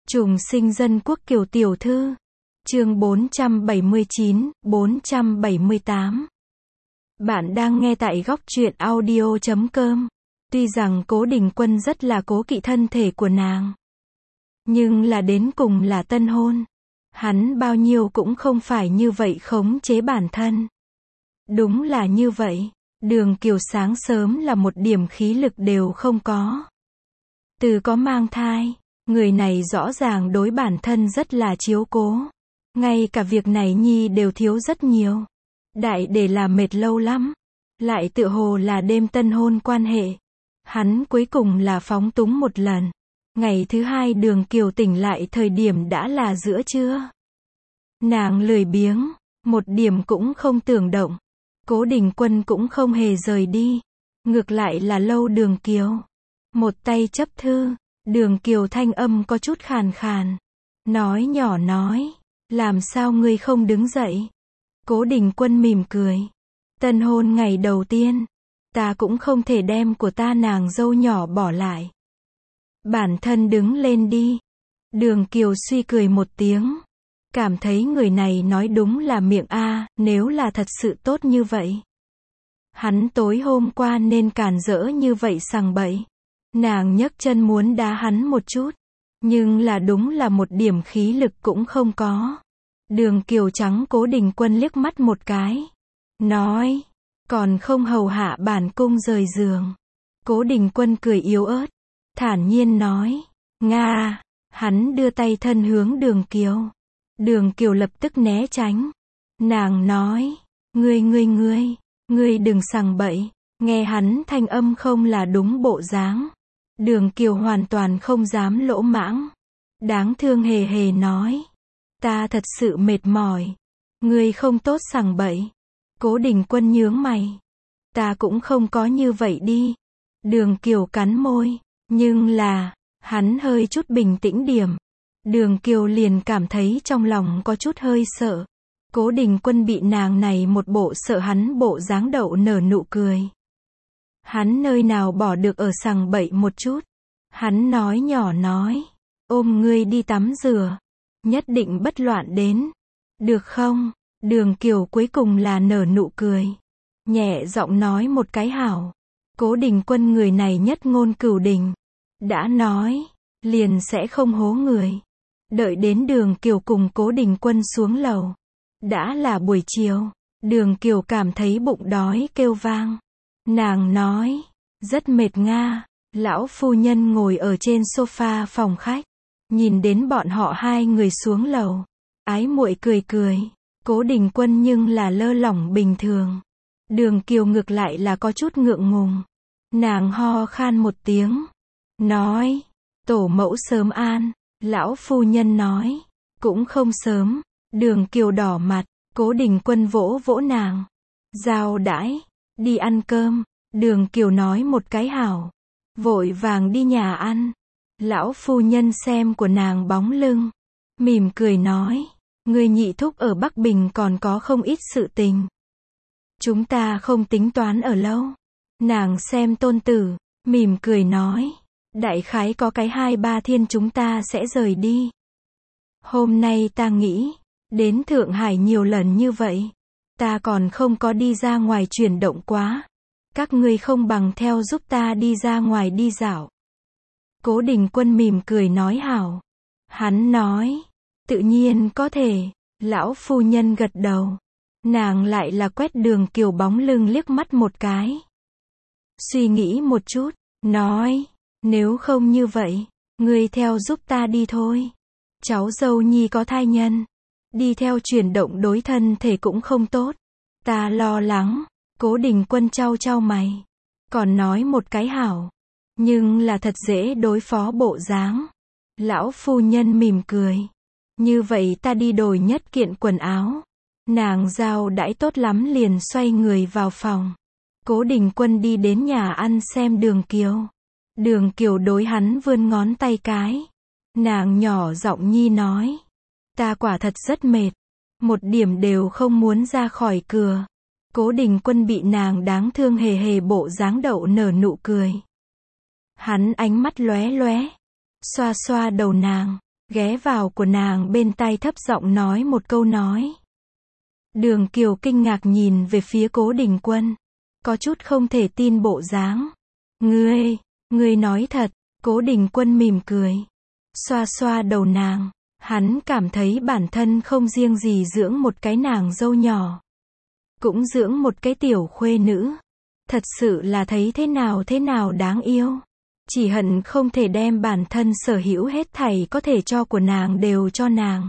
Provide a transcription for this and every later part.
Trùng sinh dân quốc Kiều tiểu thư. Chương 479, 478. Bạn đang nghe tại góc truyện audio.com. Tuy rằng Cố Đình Quân rất là cố kỵ thân thể của nàng, nhưng là đến cùng là tân hôn. Hắn bao nhiêu cũng không phải như vậy khống chế bản thân. Đúng là như vậy, Đường Kiều sáng sớm là một điểm khí lực đều không có. Từ có mang thai, người này rõ ràng đối bản thân rất là chiếu cố. Ngay cả việc này nhi đều thiếu rất nhiều. Đại để là mệt lâu lắm. Lại tựa hồ là đêm tân hôn quan hệ. Hắn cuối cùng là phóng túng một lần. Ngày thứ hai Đường Kiều tỉnh lại thời điểm đã là giữa trưa. Nàng lười biếng, một điểm cũng không tưởng động. Cố Đình Quân cũng không hề rời đi. Ngược lại là lâu Đường Kiều. Một tay chấp thư, Đường Kiều thanh âm có chút khàn khàn. Nói nhỏ nói, làm sao ngươi không đứng dậy? Cố Đình Quân mỉm cười. Tân hôn ngày đầu tiên, ta cũng không thể đem của ta nàng dâu nhỏ bỏ lại. Bản thân đứng lên đi. Đường Kiều suy cười một tiếng. Cảm thấy người này nói đúng là miệng a, nếu là thật sự tốt như vậy. Hắn tối hôm qua nên càn rỡ như vậy sằng bậy. Nàng nhấc chân muốn đá hắn một chút. Nhưng là đúng là một điểm khí lực cũng không có. Đường Kiều trắng Cố Đình Quân liếc mắt một cái. Nói, còn không hầu hạ bản cung rời giường. Cố Đình Quân cười yếu ớt. Thản nhiên nói, Nga. Hắn đưa tay thân hướng Đường Kiều. Đường Kiều lập tức né tránh. Nàng nói, ngươi đừng sằng bậy. Nghe hắn thanh âm không là đúng bộ dáng. Đường Kiều hoàn toàn không dám lỗ mãng. Đáng thương hề hề nói. Ta thật sự mệt mỏi. Ngươi không tốt sằng bậy. Cố Đình Quân nhướng mày. Ta cũng không có như vậy đi. Đường Kiều cắn môi. Nhưng là, hắn hơi chút bình tĩnh điểm. Đường Kiều liền cảm thấy trong lòng có chút hơi sợ. Cố Đình Quân bị nàng này một bộ sợ hắn bộ dáng đậu nở nụ cười. Hắn nơi nào bỏ được ở sằng bậy một chút. Hắn nói nhỏ nói. Ôm ngươi đi tắm rửa. Nhất định bất loạn đến. Được không? Đường Kiều cuối cùng là nở nụ cười. Nhẹ giọng nói một cái hảo. Cố Đình Quân người này nhất ngôn cửu đình. Đã nói, liền sẽ không hố người. Đợi đến Đường Kiều cùng Cố Đình Quân xuống lầu. Đã là buổi chiều. Đường Kiều cảm thấy bụng đói kêu vang. Nàng nói, rất mệt nga. Lão phu nhân ngồi ở trên sofa phòng khách. Nhìn đến bọn họ hai người xuống lầu. Ái muội cười cười. Cố Đình Quân nhưng là lơ lỏng bình thường. Đường Kiều ngược lại là có chút ngượng ngùng. Nàng ho khan một tiếng. Nói, tổ mẫu sớm an. Lão phu nhân nói, cũng không sớm. Đường Kiều đỏ mặt. Cố Đình Quân vỗ vỗ nàng. Giao đãi, đi ăn cơm. Đường Kiều nói một cái hảo. Vội vàng đi nhà ăn. Lão phu nhân xem của nàng bóng lưng. Mỉm cười nói. Người nhị thúc ở Bắc Bình còn có không ít sự tình. Chúng ta không tính toán ở lâu. Nàng xem tôn tử. Mỉm cười nói. Đại khái có cái 2-3 thiên chúng ta sẽ rời đi. Hôm nay ta nghĩ. Đến Thượng Hải nhiều lần như vậy. Ta còn không có đi ra ngoài chuyển động quá. Các ngươi không bằng theo giúp ta đi ra ngoài đi dạo. Cố Đình Quân mỉm cười nói hảo. Hắn nói. Tự nhiên có thể. Lão phu nhân gật đầu. Nàng lại là quét Đường Kiều bóng lưng liếc mắt một cái. Suy nghĩ một chút. Nói. Nếu không như vậy. Ngươi theo giúp ta đi thôi. Cháu dâu nhi có thai nhân. Đi theo chuyển động đối thân thể cũng không tốt. Ta lo lắng. Cố Đình Quân chau chau mày. Còn nói một cái hảo. Nhưng là thật dễ đối phó bộ dáng. Lão phu nhân mỉm cười. Như vậy ta đi đổi nhất kiện quần áo. Nàng giao đãi tốt lắm liền xoay người vào phòng. Cố Đình Quân đi đến nhà ăn xem Đường Kiều. Đường Kiều đối hắn vươn ngón tay cái. Nàng nhỏ giọng nhi nói. Ta quả thật rất mệt. Một điểm đều không muốn ra khỏi cửa. Cố Đình Quân bị nàng đáng thương hề hề bộ dáng đậu nở nụ cười. Hắn ánh mắt lóe lóe. Xoa xoa đầu nàng. ghé vào của nàng bên tai thấp giọng nói một câu nói. Đường Kiều kinh ngạc nhìn về phía Cố Đình Quân, có chút không thể tin bộ dáng. Ngươi nói thật, Cố Đình Quân mỉm cười, xoa xoa đầu nàng, hắn cảm thấy bản thân không riêng gì dưỡng một cái nàng dâu nhỏ, cũng dưỡng một cái tiểu khuê nữ, thật sự là thấy thế nào đáng yêu. Chỉ hận không thể đem bản thân sở hữu hết thảy có thể cho của nàng đều cho nàng,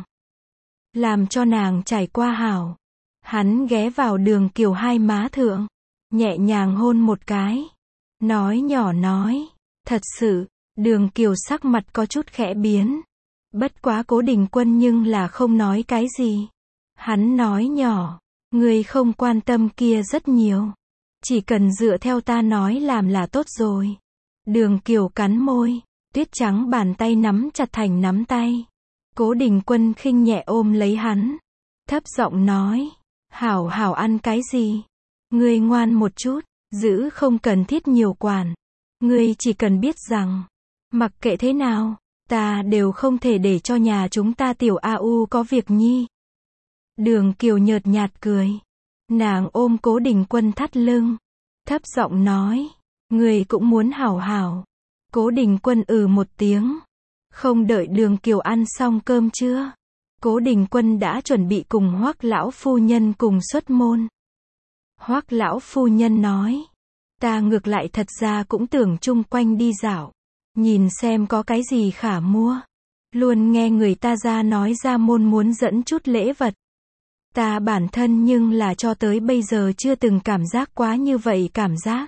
làm cho nàng trải qua hảo. Hắn ghé vào Đường Kiều hai má thượng, nhẹ nhàng hôn một cái, nói nhỏ nói, thật sự. Đường Kiều sắc mặt có chút khẽ biến, bất quá Cố Đình Quân nhưng là không nói cái gì. Hắn nói nhỏ, ngươi không quan tâm kia rất nhiều, chỉ cần dựa theo ta nói làm là tốt rồi. Đường Kiều cắn môi, tuyết trắng bàn tay nắm chặt thành nắm tay. Cố Đình Quân khinh nhẹ ôm lấy hắn, thấp giọng nói, hảo hảo ăn cái gì? Ngươi ngoan một chút, giữ không cần thiết nhiều quản. Ngươi chỉ cần biết rằng, mặc kệ thế nào, ta đều không thể để cho nhà chúng ta tiểu AU có việc nhi. Đường Kiều nhợt nhạt cười, nàng ôm Cố Đình Quân thắt lưng, thấp giọng nói, ngươi cũng muốn hảo hảo. Cố Đình Quân một tiếng, không đợi Đường Kiều ăn xong cơm trưa, Cố Đình Quân đã chuẩn bị cùng Hoắc lão phu nhân cùng xuất môn. Hoắc lão phu nhân nói, ta ngược lại thật ra cũng tưởng chung quanh đi dạo, nhìn xem có cái gì khả mua. Luôn nghe người ta ra nói ra môn muốn dẫn chút lễ vật. Ta bản thân nhưng là cho tới bây giờ chưa từng cảm giác quá như vậy cảm giác.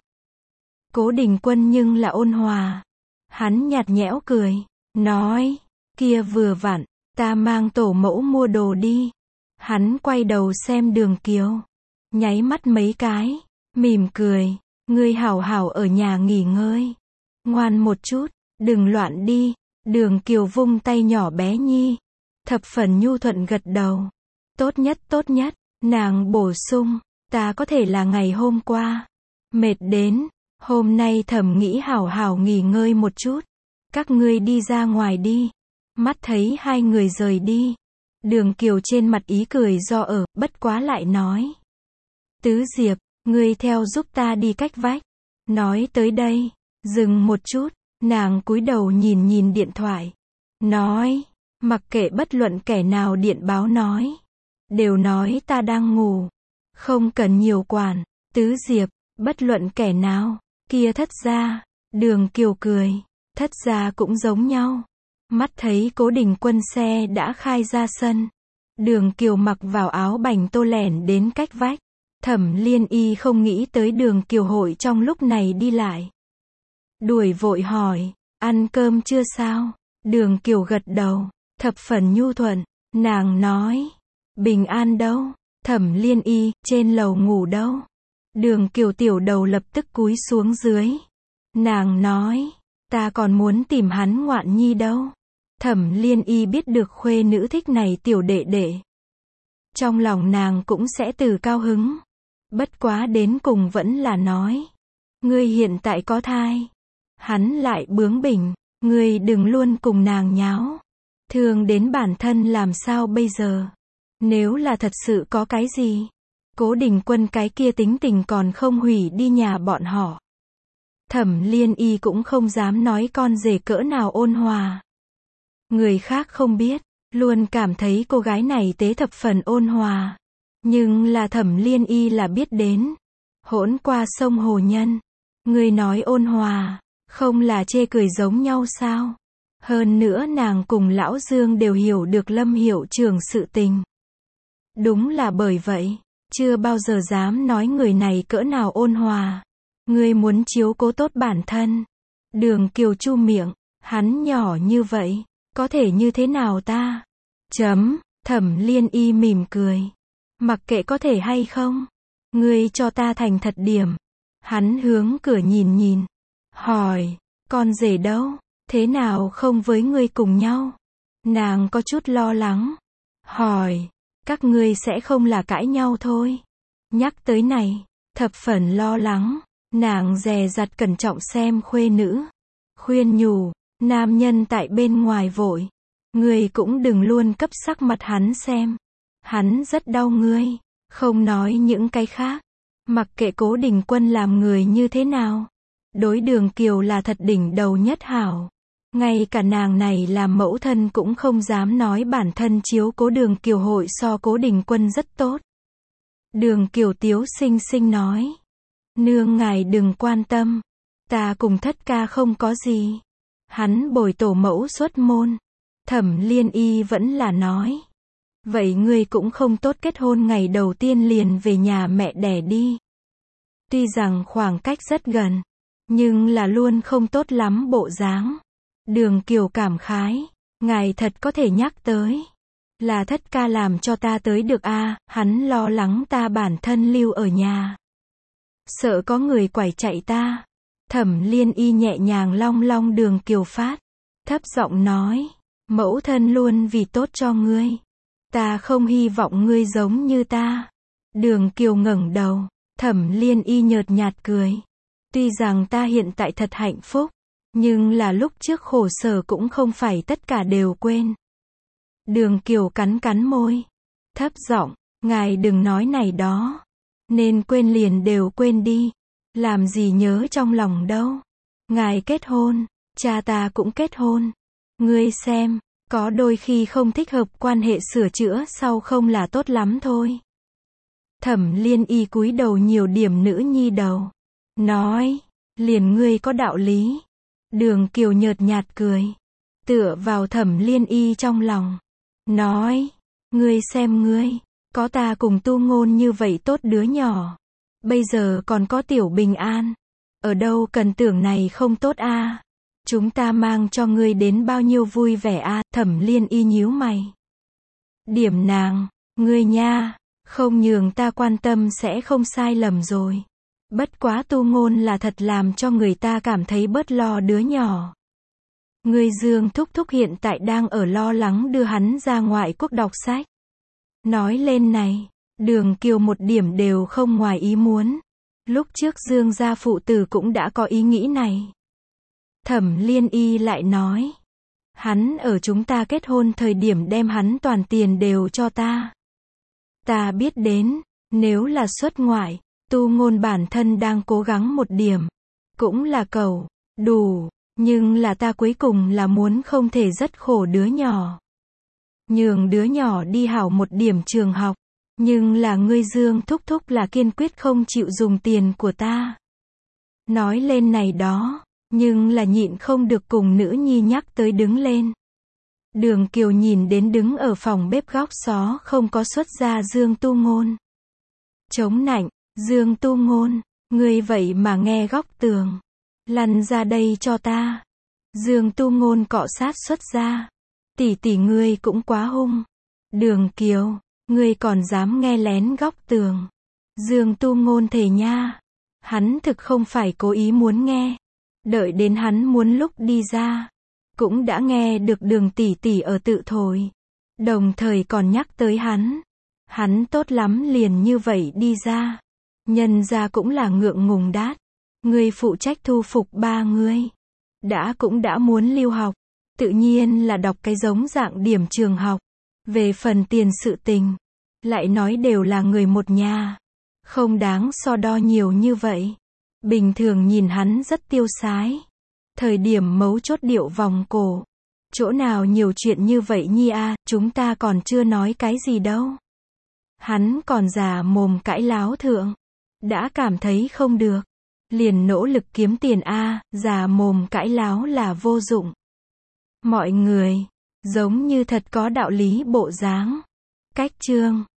Cố Đình Quân nhưng là ôn hòa. Hắn nhạt nhẽo cười, nói, kia vừa vặn, ta mang tổ mẫu mua đồ đi. Hắn quay đầu xem Đường Kiều, nháy mắt mấy cái, mỉm cười, ngươi hảo hảo ở nhà nghỉ ngơi, ngoan một chút, đừng loạn đi. Đường Kiều vung tay nhỏ bé nhi, thập phần nhu thuận gật đầu. Tốt nhất, nàng bổ sung, ta có thể là ngày hôm qua mệt đến, hôm nay thầm nghĩ hảo hảo nghỉ ngơi một chút. Các ngươi đi ra ngoài đi. Mắt thấy hai người rời đi, Đường Kiều trên mặt ý cười do bất quá lại nói, Tứ Diệp, ngươi theo giúp ta đi cách vách. Nói tới đây, dừng một chút, nàng cúi đầu nhìn điện thoại, nói, mặc kệ bất luận kẻ nào điện báo nói, đều nói ta đang ngủ, không cần nhiều quản. Tứ Diệp, bất luận kẻ nào, kia thất gia. Đường Kiều cười, thất gia cũng giống nhau. Mắt thấy Cố Đình Quân xe đã khai ra sân, Đường Kiều mặc vào áo bành tô lẻn đến cách vách. Thẩm Liên Y không nghĩ tới Đường Kiều hội trong lúc này đi lại, đuổi vội hỏi, ăn cơm chưa sao? Đường Kiều gật đầu, thập phần nhu thuận, nàng nói, Bình An đâu? Thẩm Liên Y, trên lầu ngủ đâu? Đường Kiều tiểu đầu lập tức cúi xuống dưới. Nàng nói, ta còn muốn tìm hắn ngoạn nhi đâu. Thẩm Liên Y biết được khuê nữ thích này tiểu đệ đệ, trong lòng nàng cũng sẽ từ cao hứng. Bất quá đến cùng vẫn là nói, ngươi hiện tại có thai. Hắn lại bướng bỉnh, ngươi đừng luôn cùng nàng nháo, thương đến bản thân làm sao bây giờ? Nếu là thật sự có cái gì, Cố Đình Quân cái kia tính tình còn không hủy đi nhà bọn họ. Thẩm Liên Y cũng không dám nói con rể cỡ nào ôn hòa. Người khác không biết, luôn cảm thấy cô gái này tế thập phần ôn hòa. Nhưng là Thẩm Liên Y là biết đến. Hỗn qua sông hồ nhân, người nói ôn hòa, không là chê cười giống nhau sao? Hơn nữa nàng cùng lão Dương đều hiểu được Lâm hiệu trưởng sự tình. Đúng là bởi vậy, chưa bao giờ dám nói người này cỡ nào ôn hòa. Ngươi muốn chiếu cố tốt bản thân. Đường Kiều chu miệng, hắn nhỏ như vậy, có thể như thế nào ta? Thẩm Liên Y mỉm cười, mặc kệ có thể hay không, ngươi cho ta thành thật điểm. Hắn hướng cửa nhìn, hỏi, con rể đâu? Thế nào không với ngươi cùng nhau? Nàng có chút lo lắng, hỏi, các ngươi sẽ không là cãi nhau thôi? Nhắc tới này, thập phần lo lắng, nàng dè dặt cẩn trọng xem khuê nữ, khuyên nhủ, nam nhân tại bên ngoài vội, Ngươi cũng đừng luôn cấp sắc mặt hắn xem. Hắn rất đau ngươi. Không nói những cái khác. Mặc kệ Cố Đình Quân làm người như thế nào. Đối Đường Kiều là thật đỉnh đầu nhất hảo. Ngay cả nàng này làm mẫu thân cũng không dám nói bản thân chiếu cố Đường Kiều hội so Cố Đình Quân rất tốt. Đường Kiều tiếu xinh xinh nói. Nương ngài đừng quan tâm. Ta cùng thất ca không có gì. Hắn bồi tổ mẫu xuất môn. Thẩm Liên Y vẫn là nói. Vậy ngươi cũng không tốt kết hôn ngày đầu tiên liền về nhà mẹ đẻ đi. Tuy rằng khoảng cách rất gần. Nhưng là luôn không tốt lắm bộ dáng. Đường Kiều cảm khái. Ngài thật có thể nhắc tới. Là thất ca làm cho ta tới được a, hắn lo lắng ta bản thân lưu ở nhà. Sợ có người quải chạy ta. Thẩm Liên Y nhẹ nhàng long long Đường Kiều phát. Thấp giọng nói. Mẫu thân luôn vì tốt cho ngươi. Ta không hy vọng ngươi giống như ta. Đường Kiều ngẩng đầu. Thẩm Liên Y nhợt nhạt cười. Tuy rằng ta hiện tại thật hạnh phúc. Nhưng là lúc trước khổ sở cũng không phải tất cả đều quên. Đường Kiều cắn cắn môi. Thấp giọng. Ngài đừng nói này đó. Nên quên liền đều quên đi. Làm gì nhớ trong lòng đâu. Ngài kết hôn. Cha ta cũng kết hôn. Ngươi xem. Có đôi khi không thích hợp quan hệ sửa chữa sau không là tốt lắm thôi. Thẩm Liên Y cúi đầu nhiều điểm nữ nhi đầu. Nói. Liền ngươi có đạo lý. Đường Kiều nhợt nhạt cười. Tựa vào Thẩm Liên Y trong lòng. Nói. Ngươi xem ngươi. Có ta cùng Tu Ngôn như vậy tốt đứa nhỏ. Bây giờ còn có Tiểu Bình An. Ở đâu cần tưởng này không tốt a. Chúng ta mang cho ngươi đến bao nhiêu vui vẻ a. Thẩm Liên Y nhíu mày. Điểm nàng. Ngươi nha. Không nhường ta quan tâm sẽ không sai lầm rồi. Bất quá Tu Ngôn là thật làm cho người ta cảm thấy bớt lo đứa nhỏ. Ngươi Dương thúc thúc hiện tại đang ở lo lắng đưa hắn ra ngoại quốc đọc sách. Nói lên này, Đường Kiều một điểm đều không ngoài ý muốn. Lúc trước Dương gia phụ tử cũng đã có ý nghĩ này. Thẩm Liên Y lại nói. Hắn ở chúng ta kết hôn thời điểm đem hắn toàn tiền đều cho ta. Ta biết đến, nếu là xuất ngoại, Tu Ngôn bản thân đang cố gắng một điểm. Cũng là cầu, đủ, nhưng là ta cuối cùng là muốn không thể rất khổ đứa nhỏ. Nhường đứa nhỏ đi hảo một điểm trường học. Nhưng là ngươi Dương thúc thúc là kiên quyết không chịu dùng tiền của ta. Nói lên này đó, nhưng là nhịn không được cùng nữ nhi nhắc tới đứng lên. Đường Kiều nhìn đến đứng ở phòng bếp góc xó không có xuất ra Dương Tu Ngôn. Chống nạnh, Dương Tu Ngôn, ngươi vậy mà nghe góc tường. Lăn ra đây cho ta. Dương Tu Ngôn cọ sát xuất ra. Tỷ tỷ ngươi cũng quá hung. Đường Kiều, ngươi còn dám nghe lén góc tường. Dương Tu Ngôn thề nha. Hắn thực không phải cố ý muốn nghe. Đợi đến hắn muốn lúc đi ra. Cũng đã nghe được Đường tỷ tỷ ở tự thổi. Đồng thời còn nhắc tới hắn. Hắn tốt lắm liền như vậy đi ra. Nhân ra cũng là ngượng ngùng đát. Ngươi phụ trách thu phục ba ngươi. Cũng đã muốn lưu học. Tự nhiên là đọc cái giống dạng điểm trường học. Về phần tiền sự tình. Lại nói đều là người một nhà. Không đáng so đo nhiều như vậy. Bình thường nhìn hắn rất tiêu sái. Thời điểm mấu chốt điệu vòng cổ. Chỗ nào nhiều chuyện như vậy nhi a, chúng ta còn chưa nói cái gì đâu. Hắn còn già mồm cãi láo thượng. Đã cảm thấy không được. Liền nỗ lực kiếm tiền a, già mồm cãi láo là vô dụng. Mọi người, giống như thật có đạo lý bộ dáng. Cách chương